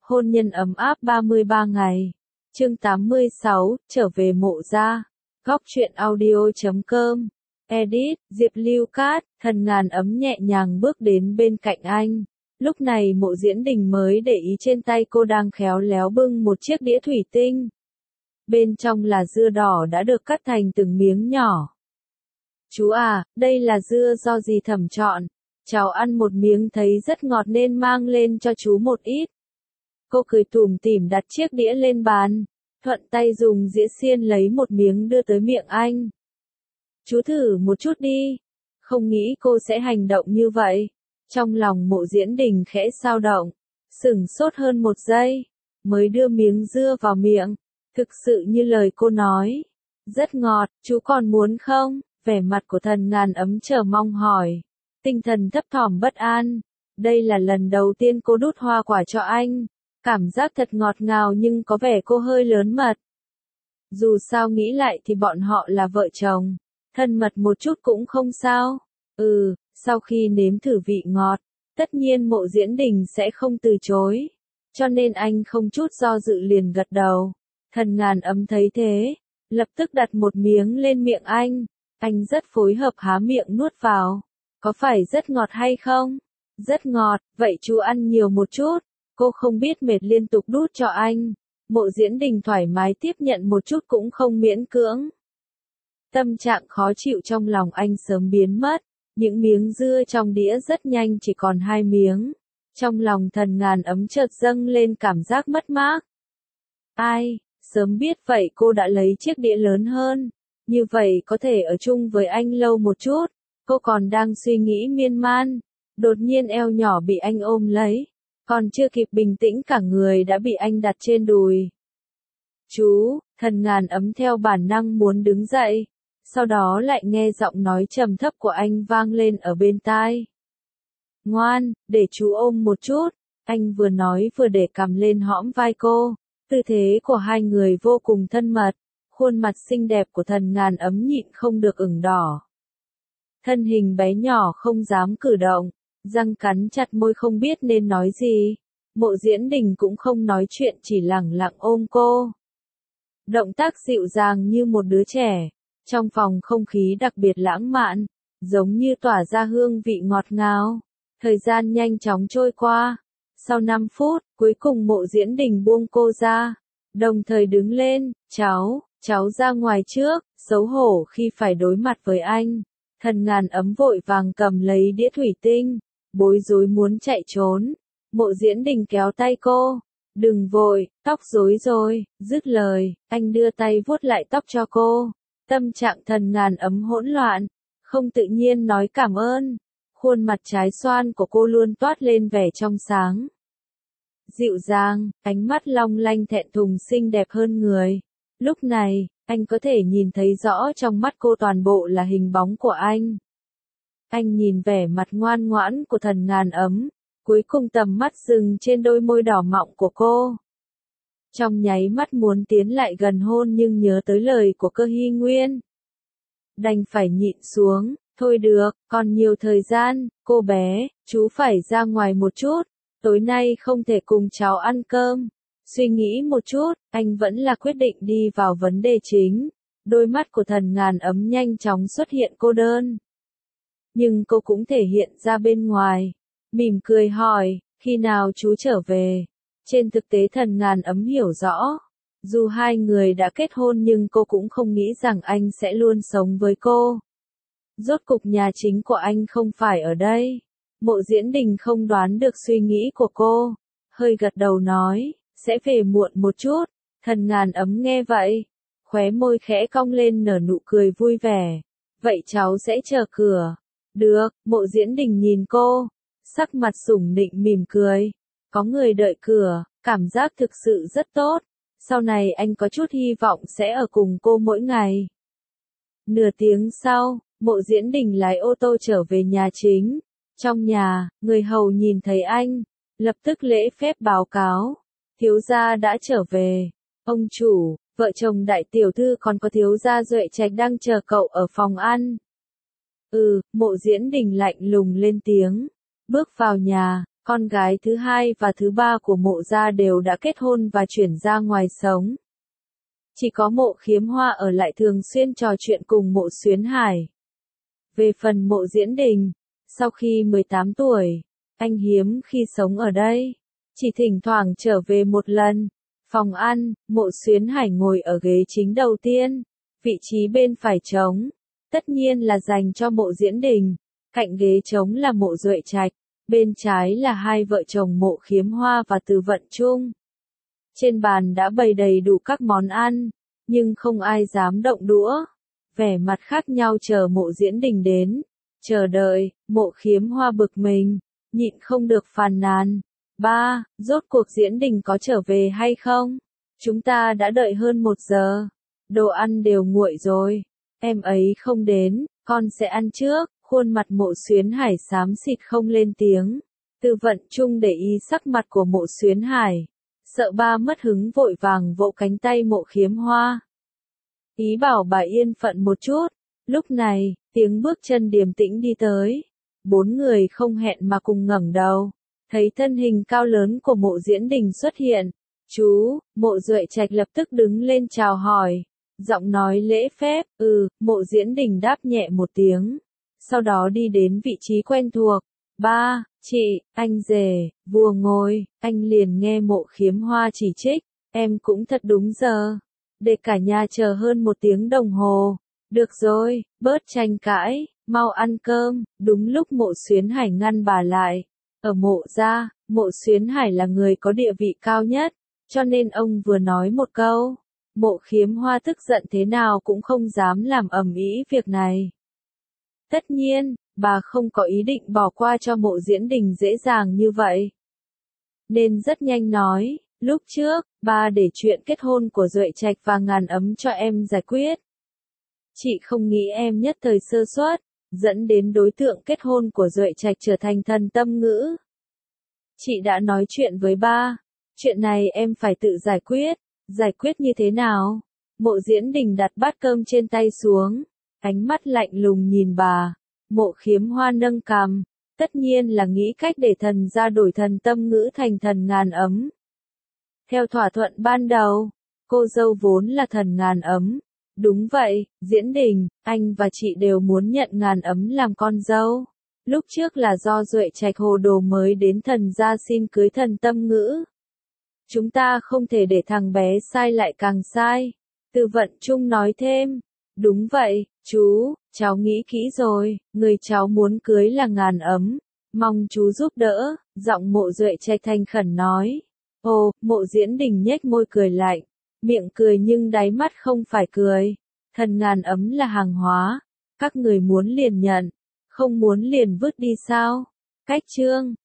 Hôn nhân ấm áp 33 ngày. Chương 86, trở về Mộ gia. Góc truyện audio.com. Edit, Diệp Lưu Cát, thần ngàn ấm nhẹ nhàng bước đến bên cạnh anh. Lúc này Mộ Diễn Đình mới để ý trên tay cô đang khéo léo bưng một chiếc đĩa thủy tinh. Bên trong là dưa đỏ đã được cắt thành từng miếng nhỏ. Chú à, đây là dưa do dì Thẩm chọn. Cháu ăn một miếng thấy rất ngọt nên mang lên cho chú một ít. Cô cười tủm tỉm đặt chiếc đĩa lên bàn, thuận tay dùng dĩa xiên lấy một miếng đưa tới miệng anh. Chú thử một chút đi. Không nghĩ cô sẽ hành động như vậy. Trong lòng Mộ Diễn Đình khẽ xao động, sửng sốt hơn một giây, mới đưa miếng dưa vào miệng. Thực sự như lời cô nói, rất ngọt, chú còn muốn không? Vẻ mặt của thần ngàn ấm chờ mong hỏi, tinh thần thấp thỏm bất an. Đây là lần đầu tiên cô đút hoa quả cho anh, cảm giác thật ngọt ngào nhưng có vẻ cô hơi lớn mật. Dù sao nghĩ lại thì bọn họ là vợ chồng, thân mật một chút cũng không sao. Sau khi nếm thử vị ngọt, tất nhiên Mộ Diễn Đình sẽ không từ chối, cho nên anh không chút do dự liền gật đầu. Thần ngàn ấm thấy thế, lập tức đặt một miếng lên miệng anh rất phối hợp há miệng nuốt vào. Có phải rất ngọt hay không? Rất ngọt, vậy chú ăn nhiều một chút. Cô không biết mệt liên tục đút cho anh. Mộ Diễn Đình thoải mái tiếp nhận một chút cũng không miễn cưỡng. Tâm trạng khó chịu trong lòng anh sớm biến mất. Những miếng dưa trong đĩa rất nhanh chỉ còn 2 miếng. Trong lòng thần ngàn ấm chợt dâng lên cảm giác mất mát. Ai, sớm biết vậy cô đã lấy chiếc đĩa lớn hơn. Như vậy có thể ở chung với anh lâu một chút. Cô còn đang suy nghĩ miên man. Đột nhiên eo nhỏ bị anh ôm lấy. Còn chưa kịp bình tĩnh cả người đã bị anh đặt trên đùi. Chú, thần ngàn ấm theo bản năng muốn đứng dậy. Sau đó lại nghe giọng nói trầm thấp của anh vang lên ở bên tai. Ngoan, để chú ôm một chút. Anh vừa nói vừa để cằm lên hõm vai cô. Tư thế của hai người vô cùng thân mật. Khuôn mặt xinh đẹp của thần ngàn ấm nhịn không được ửng đỏ. Thân hình bé nhỏ không dám cử động, răng cắn chặt môi không biết nên nói gì. Mộ Diễn Đình cũng không nói chuyện chỉ lẳng lặng ôm cô. Động tác dịu dàng như một đứa trẻ. Trong phòng không khí đặc biệt lãng mạn, giống như tỏa ra hương vị ngọt ngào. Thời gian nhanh chóng trôi qua. Sau 5 phút, cuối cùng Mộ Diễn Đình buông cô ra. Đồng thời đứng lên, cháu ra ngoài trước, xấu hổ khi phải đối mặt với anh. Thần ngàn ấm vội vàng cầm lấy đĩa thủy tinh, bối rối muốn chạy trốn. Mộ Diễn Đình kéo tay cô. Đừng vội, tóc rối rồi, dứt lời, anh đưa tay vuốt lại tóc cho cô. Tâm trạng thần ngàn ấm hỗn loạn, không tự nhiên nói cảm ơn. Khuôn mặt trái xoan của cô luôn toát lên vẻ trong sáng. Dịu dàng, ánh mắt long lanh thẹn thùng xinh đẹp hơn người. Lúc này, anh có thể nhìn thấy rõ trong mắt cô toàn bộ là hình bóng của anh. Anh nhìn vẻ mặt ngoan ngoãn của thần ngàn ấm, cuối cùng tầm mắt dừng trên đôi môi đỏ mọng của cô. Trong nháy mắt muốn tiến lại gần hôn nhưng nhớ tới lời của Cơ Hy Nguyên. Đành phải nhịn xuống, thôi được, còn nhiều thời gian, cô bé, chú phải ra ngoài một chút, tối nay không thể cùng cháu ăn cơm. Suy nghĩ một chút, anh vẫn là quyết định đi vào vấn đề chính. Đôi mắt của thần ngàn ấm nhanh chóng xuất hiện cô đơn. Nhưng cô cũng thể hiện ra bên ngoài. Mỉm cười hỏi, khi nào chú trở về? Trên thực tế thần ngàn ấm hiểu rõ. Dù hai người đã kết hôn nhưng cô cũng không nghĩ rằng anh sẽ luôn sống với cô. Rốt cục nhà chính của anh không phải ở đây. Mộ Diễn Đình không đoán được suy nghĩ của cô. Hơi gật đầu nói, sẽ về muộn một chút. Thần ngàn ấm nghe vậy, khóe môi khẽ cong lên nở nụ cười vui vẻ. Vậy cháu sẽ chờ cửa. Được, Mộ Diễn Đình nhìn cô, sắc mặt sủng nịnh mỉm cười. Có người đợi cửa, cảm giác thực sự rất tốt. Sau này anh có chút hy vọng sẽ ở cùng cô mỗi ngày. Nửa tiếng sau, Mộ Diễn Đình lái ô tô trở về nhà chính. Trong nhà, người hầu nhìn thấy anh, lập tức lễ phép báo cáo. Thiếu gia đã trở về. Ông chủ, vợ chồng đại tiểu thư còn có thiếu gia Duệ Trạch đang chờ cậu ở phòng ăn. Mộ Diễn Đình lạnh lùng lên tiếng. Bước vào nhà, Con gái thứ hai và thứ ba của Mộ gia đều đã kết hôn và chuyển ra ngoài sống. Chỉ có Mộ Khiếm Hoa ở lại thường xuyên trò chuyện cùng Mộ Xuyến Hải. Về phần Mộ Diễn Đình, sau khi 18 tuổi, anh hiếm khi sống ở đây, chỉ thỉnh thoảng trở về một lần. Phòng ăn, Mộ Xuyến Hải ngồi ở ghế chính đầu tiên, vị trí bên phải trống, tất nhiên là dành cho Mộ Diễn Đình, cạnh ghế trống là Mộ Duệ Trạch, bên trái là hai vợ chồng Mộ Khiếm Hoa và Từ Vận Trung. Trên bàn đã bày đầy đủ các món ăn, nhưng không ai dám động đũa. Vẻ mặt khác nhau chờ Mộ Diễn Đình đến. Chờ đợi, Mộ Khiếm Hoa bực mình, nhịn không được phàn nàn. Ba, rốt cuộc Diễn Đình có trở về hay không? Chúng ta đã đợi hơn 1 giờ. Đồ ăn đều nguội rồi. Em ấy không đến, con sẽ ăn trước. Khuôn mặt Mộ Xuyến Hải xám xịt không lên tiếng. Từ Vận Trung để ý sắc mặt của Mộ Xuyến Hải. Sợ ba mất hứng vội vàng vỗ cánh tay Mộ Khiếm Hoa. Ý bảo bà yên phận một chút. Lúc này, tiếng bước chân điềm tĩnh đi tới. 4 người không hẹn mà cùng ngẩng đầu. Thấy thân hình cao lớn của Mộ Diễn Đình xuất hiện. Chú, Mộ Duệ Trạch lập tức đứng lên chào hỏi. Giọng nói lễ phép, Mộ Diễn Đình đáp nhẹ một tiếng. Sau đó đi đến vị trí quen thuộc. Ba, chị, anh rể, vừa ngồi, anh liền nghe Mộ Khiếm Hoa chỉ trích. Em cũng thật đúng giờ. Để cả nhà chờ hơn 1 tiếng đồng hồ. Được rồi, bớt tranh cãi, mau ăn cơm. Đúng lúc Mộ Xuyến Hải ngăn bà lại. Ở Mộ gia, Mộ Xuyến Hải là người có địa vị cao nhất, cho nên ông vừa nói một câu. Mộ Khiếm Hoa tức giận thế nào cũng không dám làm ầm ĩ việc này. Tất nhiên, bà không có ý định bỏ qua cho Mộ Diễn Đình dễ dàng như vậy. Nên rất nhanh nói, lúc trước, ba để chuyện kết hôn của Duệ Trạch và Ngàn Ấm cho em giải quyết. Chị không nghĩ em nhất thời sơ suất, dẫn đến đối tượng kết hôn của Duệ Trạch trở thành Thần Tâm Ngữ. Chị đã nói chuyện với ba, chuyện này em phải tự giải quyết. Giải quyết như thế nào? Mộ Diễn Đình đặt bát cơm trên tay xuống, ánh mắt lạnh lùng nhìn bà. Mộ Khiếm Hoa nâng cằm, tất nhiên là nghĩ cách để thần gia đổi Thần Tâm Ngữ thành Thần Ngàn Ấm. Theo thỏa thuận ban đầu, cô dâu vốn là Thần Ngàn Ấm. Đúng vậy, Diễn Đình, anh và chị đều muốn nhận Ngàn Ấm làm con dâu. Lúc trước là do Duệ Trạch hồ đồ mới đến thần gia xin cưới Thần Tâm Ngữ. Chúng ta không thể để thằng bé sai lại càng sai. Từ Vận Trung nói thêm. Đúng vậy, chú, cháu nghĩ kỹ rồi, người cháu muốn cưới là Ngàn Ấm. Mong chú giúp đỡ, giọng Mộ Duệ Trạch thành khẩn nói. Ồ, Mộ Diễn Đình nhếch môi cười lạnh. Miệng cười nhưng đáy mắt không phải cười. Thần Ngàn Ấm là hàng hóa. Các người muốn liền nhận, không muốn liền vứt đi sao? Cách chương